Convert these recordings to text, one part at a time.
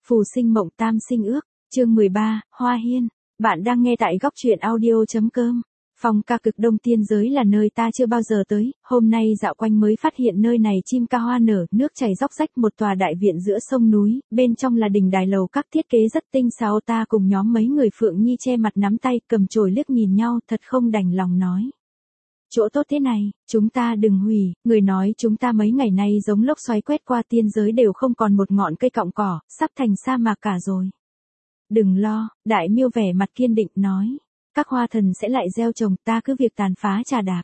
Phù sinh mộng tam sinh ước, chương 13, Hoa Hiên. Bạn đang nghe tại góc truyện audio.com. Phong ca cực đông tiên giới là nơi ta chưa bao giờ tới, hôm nay dạo quanh mới phát hiện nơi này chim ca hoa nở, nước chảy róc rách, một tòa đại viện giữa sông núi, bên trong là đình đài lầu các thiết kế rất tinh xảo. Ta cùng nhóm mấy người Phượng Nhi che mặt nắm tay, cầm chổi liếc nhìn nhau, thật không đành lòng nói. Chỗ tốt thế này, chúng ta đừng hủy, người nói chúng ta mấy ngày nay giống lốc xoáy quét qua tiên giới đều không còn một ngọn cây cọng cỏ, sắp thành sa mạc cả rồi. Đừng lo, Đại Miêu vẻ mặt kiên định nói, các hoa thần sẽ lại gieo trồng, ta cứ việc tàn phá trà đạp.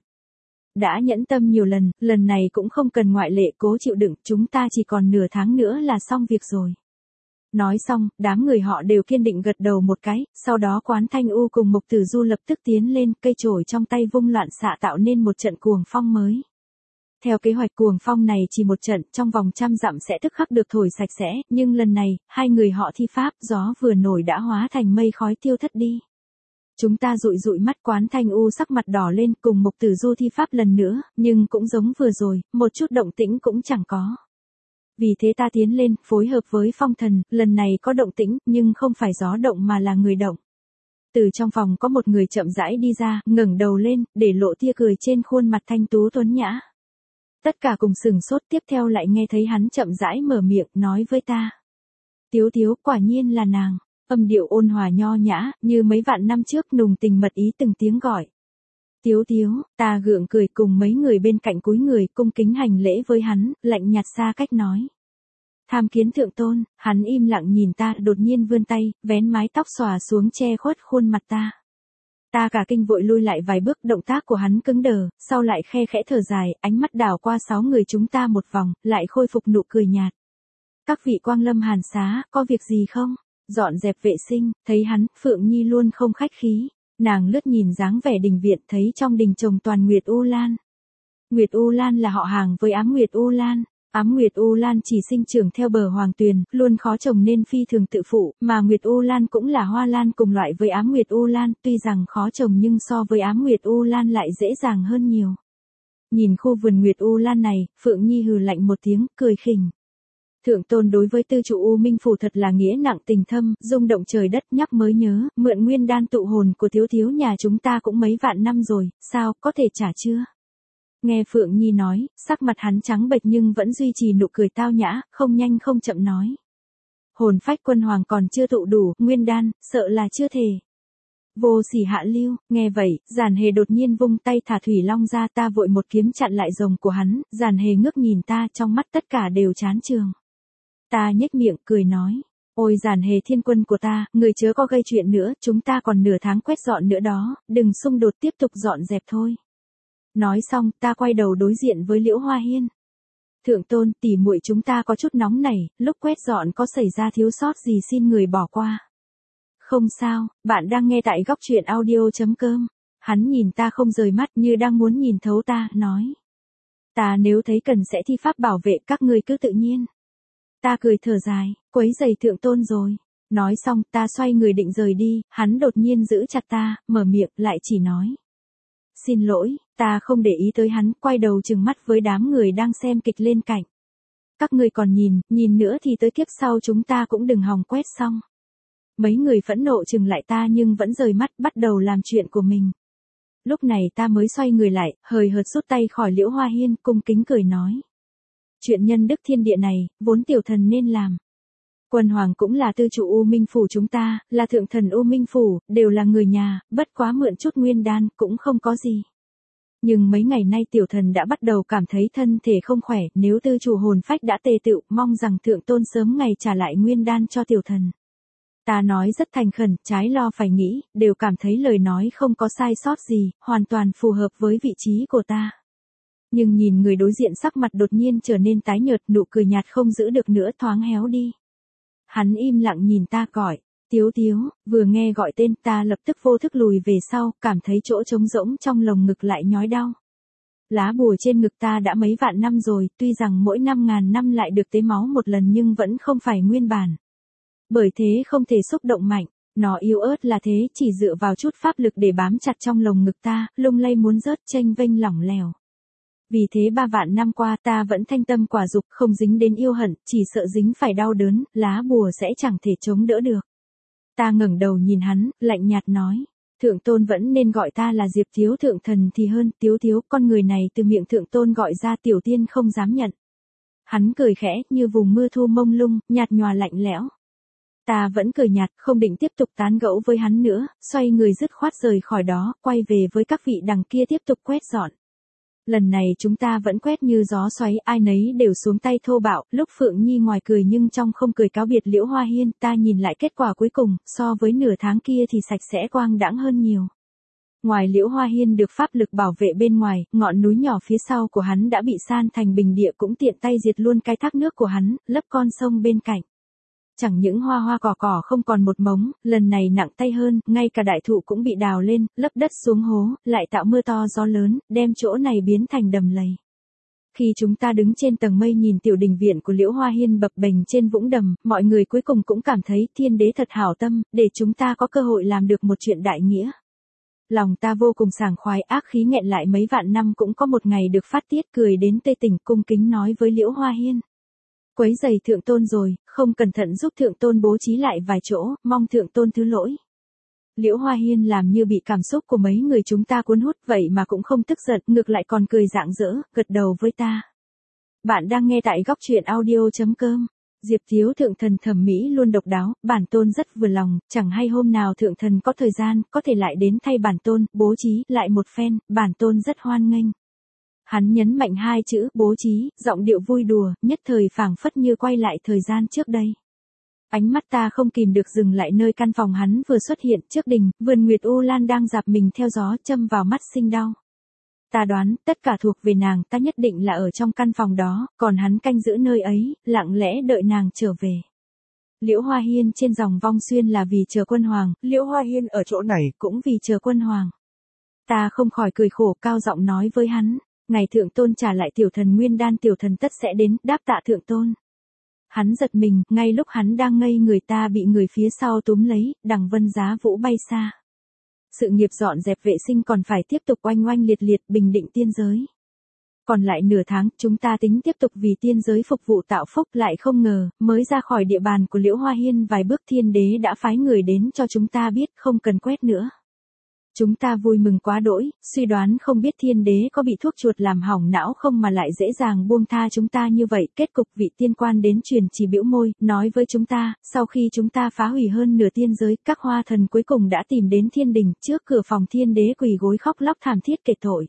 Đã nhẫn tâm nhiều lần, lần này cũng không cần ngoại lệ, cố chịu đựng, chúng ta chỉ còn nửa tháng nữa là xong việc rồi. Nói xong, đám người họ đều kiên định gật đầu một cái, sau đó Quán Thanh U cùng Mộc Tử Du lập tức tiến lên, cây chổi trong tay vung loạn xạ tạo nên một trận cuồng phong mới. Theo kế hoạch cuồng phong này chỉ một trận, trong vòng 100 dặm sẽ tức khắc được thổi sạch sẽ, nhưng lần này, hai người họ thi pháp, gió vừa nổi đã hóa thành mây khói tiêu thất đi. Chúng ta dụi dụi mắt, Quán Thanh U sắc mặt đỏ lên, cùng Mộc Tử Du thi pháp lần nữa, nhưng cũng giống vừa rồi, một chút động tĩnh cũng chẳng có. Vì thế ta tiến lên, phối hợp với phong thần, lần này có động tĩnh, nhưng không phải gió động mà là người động. Từ trong phòng có một người chậm rãi đi ra, ngẩng đầu lên, để lộ tia cười trên khuôn mặt thanh tú tuấn nhã. Tất cả cùng sừng sốt, tiếp theo lại nghe thấy hắn chậm rãi mở miệng, nói với ta. Tiếu Tiếu, quả nhiên là nàng, âm điệu ôn hòa nho nhã, như mấy vạn năm trước, nùng tình mật ý từng tiếng gọi. Tiếu Tiếu, ta gượng cười, cùng mấy người bên cạnh cúi người, cung kính hành lễ với hắn, lạnh nhạt xa cách nói. Tham kiến thượng tôn, hắn im lặng nhìn ta, đột nhiên vươn tay, vén mái tóc xòa xuống che khuất khuôn mặt ta. Ta cả kinh vội lui lại vài bước, động tác của hắn cứng đờ, sau lại khe khẽ thở dài, ánh mắt đảo qua 6 người chúng ta một vòng, lại khôi phục nụ cười nhạt. Các vị quang lâm hàn xá, có việc gì không? Dọn dẹp vệ sinh, thấy hắn, Phượng Nhi luôn không khách khí. Nàng lướt nhìn dáng vẻ đình viện, thấy trong đình trồng toàn Nguyệt U Lan. Nguyệt U Lan là họ hàng với Ám Nguyệt U Lan. Ám Nguyệt U Lan chỉ sinh trưởng theo bờ hoàng tuyền, luôn khó trồng nên phi thường tự phụ, mà Nguyệt U Lan cũng là hoa lan cùng loại với Ám Nguyệt U Lan, tuy rằng khó trồng nhưng so với Ám Nguyệt U Lan lại dễ dàng hơn nhiều. Nhìn khu vườn Nguyệt U Lan này, Phượng Nhi hừ lạnh một tiếng, cười khỉnh. Thượng tôn đối với tư trụ U Minh Phủ thật là nghĩa nặng tình thâm, rung động trời đất, nhắc mới nhớ, mượn nguyên đan tụ hồn của Tiếu Tiếu nhà chúng ta cũng mấy vạn năm rồi, sao, có thể trả chưa? Nghe Phượng Nhi nói, sắc mặt hắn trắng bệch nhưng vẫn duy trì nụ cười tao nhã, không nhanh không chậm nói. Hồn phách quân hoàng còn chưa tụ đủ, nguyên đan, sợ là chưa thể. Vô sỉ hạ lưu, nghe vậy, Giản Hề đột nhiên vung tay thả thủy long ra, ta vội một kiếm chặn lại rồng của hắn, Giản Hề ngước nhìn ta, trong mắt tất cả đều chán trường. Ta nhếch miệng, cười nói. Ôi Giản Hề thiên quân của ta, người chớ có gây chuyện nữa, chúng ta còn nửa tháng quét dọn nữa đó, đừng xung đột, tiếp tục dọn dẹp thôi. Nói xong, ta quay đầu đối diện với Liễu Hoa Hiên. Thượng tôn, tỉ muội chúng ta có chút nóng nảy, lúc quét dọn có xảy ra thiếu sót gì xin người bỏ qua. Không sao, bạn đang nghe tại góc truyện audio.com. Hắn nhìn ta không rời mắt như đang muốn nhìn thấu ta, nói. Ta nếu thấy cần sẽ thi pháp bảo vệ, các ngươi cứ tự nhiên. Ta cười thở dài, quấy rầy thượng tôn rồi. Nói xong, ta xoay người định rời đi, hắn đột nhiên giữ chặt ta, mở miệng, lại chỉ nói. Xin lỗi, ta không để ý tới hắn, quay đầu trừng mắt với đám người đang xem kịch lên cạnh. Các ngươi còn nhìn nữa thì tới kiếp sau chúng ta cũng đừng hòng quét xong. Mấy người phẫn nộ trừng lại ta nhưng vẫn rời mắt, bắt đầu làm chuyện của mình. Lúc này ta mới xoay người lại, hời hợt rút tay khỏi Liễu Hoa Hiên, cung kính cười nói. Chuyện nhân đức thiên địa này, vốn tiểu thần nên làm. Quân hoàng cũng là tư trụ U Minh Phủ chúng ta, là thượng thần U Minh Phủ, đều là người nhà, bất quá mượn chút nguyên đan, cũng không có gì. Nhưng mấy ngày nay tiểu thần đã bắt đầu cảm thấy thân thể không khỏe, nếu tư chủ hồn phách đã tề tựu, mong rằng thượng tôn sớm ngày trả lại nguyên đan cho tiểu thần. Ta nói rất thành khẩn, trái lo phải nghĩ, đều cảm thấy lời nói không có sai sót gì, hoàn toàn phù hợp với vị trí của ta. Nhưng nhìn người đối diện sắc mặt đột nhiên trở nên tái nhợt, nụ cười nhạt không giữ được nữa, thoáng héo đi. Hắn im lặng nhìn ta gọi, Tiếu Tiếu, vừa nghe gọi tên ta lập tức vô thức lùi về sau, cảm thấy chỗ trống rỗng trong lồng ngực lại nhói đau. Lá bùa trên ngực ta đã mấy vạn năm rồi, tuy rằng mỗi 5.000 năm lại được tế máu một lần nhưng vẫn không phải nguyên bản. Bởi thế không thể xúc động mạnh, nó yếu ớt là thế, chỉ dựa vào chút pháp lực để bám chặt trong lồng ngực ta, lung lay muốn rớt, chênh vênh lỏng lẻo. Vì thế 3 vạn năm qua ta vẫn thanh tâm quả dục, không dính đến yêu hận, chỉ sợ dính phải đau đớn, lá bùa sẽ chẳng thể chống đỡ được. Ta ngẩng đầu nhìn hắn, lạnh nhạt nói. Thượng tôn vẫn nên gọi ta là Diệp Thiếu Thượng Thần thì hơn, Tiếu Thiếu, con người này từ miệng Thượng tôn gọi ra tiểu tiên không dám nhận. Hắn cười khẽ, như vùng mưa thu mông lung, nhạt nhòa lạnh lẽo. Ta vẫn cười nhạt, không định tiếp tục tán gẫu với hắn nữa, xoay người dứt khoát rời khỏi đó, quay về với các vị đằng kia tiếp tục quét dọn. Lần này chúng ta vẫn quét như gió xoáy, ai nấy đều xuống tay thô bạo, lúc Phượng Nhi ngoài cười nhưng trong không cười cáo biệt Liễu Hoa Hiên, ta nhìn lại kết quả cuối cùng, so với nửa tháng kia thì sạch sẽ quang đãng hơn nhiều. Ngoài Liễu Hoa Hiên được pháp lực bảo vệ bên ngoài, ngọn núi nhỏ phía sau của hắn đã bị san thành bình địa cũng tiện tay diệt luôn cái thác nước của hắn, lấp con sông bên cạnh. Chẳng những hoa hoa cỏ cỏ không còn một mống, lần này nặng tay hơn, ngay cả đại thụ cũng bị đào lên, lấp đất xuống hố, lại tạo mưa to gió lớn, đem chỗ này biến thành đầm lầy. Khi chúng ta đứng trên tầng mây nhìn tiểu đình viện của Liễu Hoa Hiên bập bềnh trên vũng đầm, mọi người cuối cùng cũng cảm thấy thiên đế thật hảo tâm, để chúng ta có cơ hội làm được một chuyện đại nghĩa. Lòng ta vô cùng sảng khoái, ác khí nghẹn lại mấy vạn năm cũng có một ngày được phát tiết, cười đến tê tỉnh, cung kính nói với Liễu Hoa Hiên. Quấy giày thượng tôn rồi, không cẩn thận giúp thượng tôn bố trí lại vài chỗ, mong thượng tôn thứ lỗi. Liễu Hoa Hiên làm như bị cảm xúc của mấy người chúng ta cuốn hút vậy mà cũng không tức giận, ngược lại còn cười rạng rỡ, gật đầu với ta. Bạn đang nghe tại góc truyện audio.com. Diệp Thiếu Thượng Thần thẩm mỹ luôn độc đáo, bản tôn rất vừa lòng, chẳng hay hôm nào Thượng Thần có thời gian, có thể lại đến thay bản tôn, bố trí lại một phen, bản tôn rất hoan nghênh. Hắn nhấn mạnh hai chữ bố trí, giọng điệu vui đùa, nhất thời phảng phất như quay lại thời gian trước đây. Ánh mắt ta không kìm được dừng lại nơi căn phòng hắn vừa xuất hiện, trước đình, vườn Nguyệt U Lan đang dạp mình theo gió, châm vào mắt sinh đau. Ta đoán, tất cả thuộc về nàng, ta nhất định là ở trong căn phòng đó, còn hắn canh giữ nơi ấy, lặng lẽ đợi nàng trở về. Liễu Hoa Hiên trên dòng Vong Xuyên là vì chờ quân hoàng, Liễu Hoa Hiên ở chỗ này cũng vì chờ quân hoàng. Ta không khỏi cười khổ, cao giọng nói với hắn. Ngày thượng tôn trả lại tiểu thần nguyên đan, tiểu thần tất sẽ đến, đáp tạ thượng tôn. Hắn giật mình, ngay lúc hắn đang ngây người ta bị người phía sau túm lấy, đằng Vân Giá Vũ bay xa. Sự nghiệp dọn dẹp vệ sinh còn phải tiếp tục oanh oanh liệt liệt, bình định tiên giới. Còn lại nửa tháng, chúng ta tính tiếp tục vì tiên giới phục vụ tạo phúc, lại không ngờ, mới ra khỏi địa bàn của Liễu Hoa Hiên vài bước thiên đế đã phái người đến cho chúng ta biết không cần quét nữa. Chúng ta vui mừng quá đỗi, suy đoán không biết thiên đế có bị thuốc chuột làm hỏng não không mà lại dễ dàng buông tha chúng ta như vậy. Kết cục vị tiên quan đến truyền chỉ bĩu môi, nói với chúng ta, sau khi chúng ta phá hủy hơn nửa tiên giới, các hoa thần cuối cùng đã tìm đến thiên đình, trước cửa phòng thiên đế quỳ gối khóc lóc thảm thiết kể tội.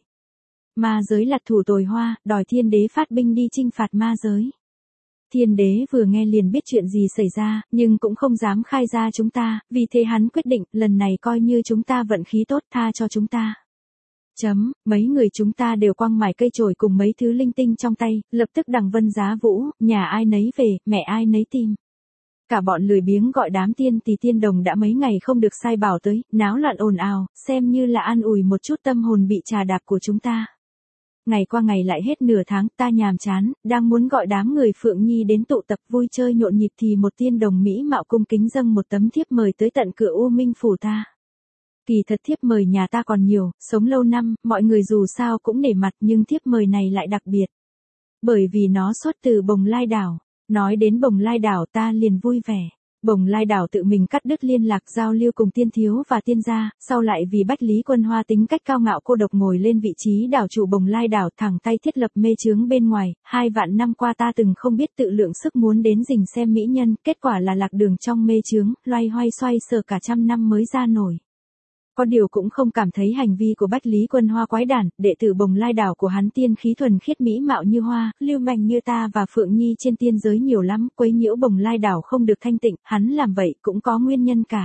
Ma giới lật thủ tồi hoa, đòi thiên đế phát binh đi chinh phạt ma giới. Thiên đế vừa nghe liền biết chuyện gì xảy ra, nhưng cũng không dám khai ra chúng ta, vì thế hắn quyết định, lần này coi như chúng ta vận khí tốt, tha cho chúng ta. Mấy người chúng ta đều quăng mải cây chổi cùng mấy thứ linh tinh trong tay, lập tức đằng Vân Giá Vũ, nhà ai nấy về, mẹ ai nấy tìm. Cả bọn lười biếng gọi đám tiên thì tiên đồng đã mấy ngày không được sai bảo tới, náo loạn ồn ào, xem như là an ủi một chút tâm hồn bị trà đạp của chúng ta. Ngày qua ngày lại hết nửa tháng, ta nhàm chán, đang muốn gọi đám người Phượng Nhi đến tụ tập vui chơi nhộn nhịp thì một tiên đồng mỹ mạo cung kính dâng một tấm thiếp mời tới tận cửa U Minh phủ ta. Kỳ thật thiếp mời nhà ta còn nhiều, sống lâu năm, mọi người dù sao cũng nể mặt, nhưng thiếp mời này lại đặc biệt. Bởi vì nó xuất từ Bồng Lai Đảo. Nói đến Bồng Lai Đảo ta liền vui vẻ. Bồng Lai Đảo tự mình cắt đứt liên lạc giao lưu cùng tiên thiếu và tiên gia, sau lại vì Bách Lý Quân Hoa tính cách cao ngạo cô độc ngồi lên vị trí đảo chủ Bồng Lai Đảo, thẳng tay thiết lập mê chướng bên ngoài. 2 vạn năm qua ta từng không biết tự lượng sức muốn đến rình xem mỹ nhân, kết quả là lạc đường trong mê chướng, loay hoay xoay sở cả trăm năm mới ra nổi. Có điều cũng không cảm thấy hành vi của Bách Lý Quân Hoa quái đản, đệ tử Bồng Lai Đảo của hắn tiên khí thuần khiết mỹ mạo như hoa, lưu manh như ta và Phượng Nhi trên tiên giới nhiều lắm, quấy nhiễu Bồng Lai Đảo không được thanh tịnh, hắn làm vậy cũng có nguyên nhân cả.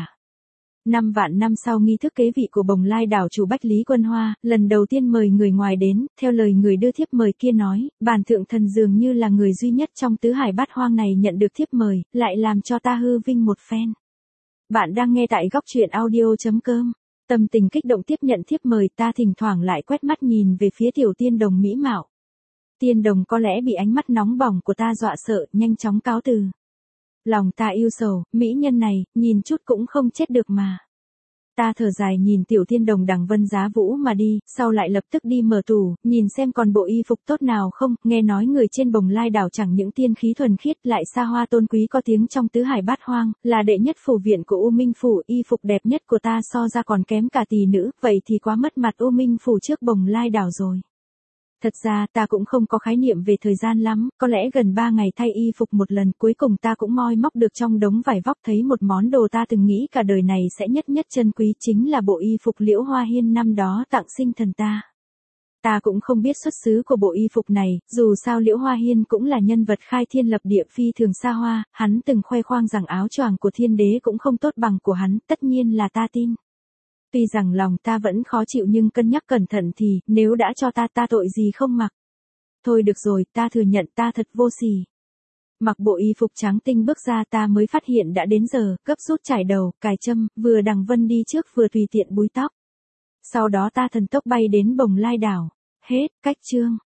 5 vạn năm sau nghi thức kế vị của Bồng Lai Đảo chủ Bách Lý Quân Hoa, lần đầu tiên mời người ngoài đến, theo lời người đưa thiếp mời kia nói, bản thượng thần dường như là người duy nhất trong tứ hải bát hoang này nhận được thiếp mời, lại làm cho ta hư vinh một phen. Bạn đang nghe tại góc truyện audio.com. Tâm tình kích động tiếp nhận thiếp mời, ta thỉnh thoảng lại quét mắt nhìn về phía tiểu tiên đồng mỹ mạo. Tiên đồng có lẽ bị ánh mắt nóng bỏng của ta dọa sợ, nhanh chóng cáo từ. Lòng ta yêu sầu, mỹ nhân này, nhìn chút cũng không chết được mà. Ta thở dài nhìn Tiểu Thiên Đồng Đằng Vân Giá Vũ mà đi, sau lại lập tức đi mở tủ, nhìn xem còn bộ y phục tốt nào không, nghe nói người trên Bồng Lai đảo chẳng những tiên khí thuần khiết lại xa hoa tôn quý có tiếng trong tứ hải bát hoang, là đệ nhất phủ viện của U Minh Phủ, y phục đẹp nhất của ta so ra còn kém cả tỷ nữ, vậy thì quá mất mặt U Minh Phủ trước Bồng Lai đảo rồi. Thật ra ta cũng không có khái niệm về thời gian lắm, có lẽ gần 3 ngày thay y phục một lần, cuối cùng ta cũng moi móc được trong đống vải vóc thấy một món đồ ta từng nghĩ cả đời này sẽ nhất nhất trân quý, chính là bộ y phục Liễu Hoa Hiên năm đó tặng sinh thần ta. Ta cũng không biết xuất xứ của bộ y phục này, dù sao Liễu Hoa Hiên cũng là nhân vật khai thiên lập địa phi thường xa hoa, hắn từng khoe khoang rằng áo choàng của thiên đế cũng không tốt bằng của hắn, tất nhiên là ta tin. Tuy rằng lòng ta vẫn khó chịu nhưng cân nhắc cẩn thận thì, nếu đã cho ta tội gì không mặc. Thôi được rồi, ta thừa nhận ta thật vô sỉ. Mặc bộ y phục trắng tinh bước ra ta mới phát hiện đã đến giờ, gấp rút chải đầu, cài châm, vừa Đằng Vân đi trước vừa tùy tiện búi tóc. Sau đó ta thần tốc bay đến Bồng Lai đảo. Hết, cách chương.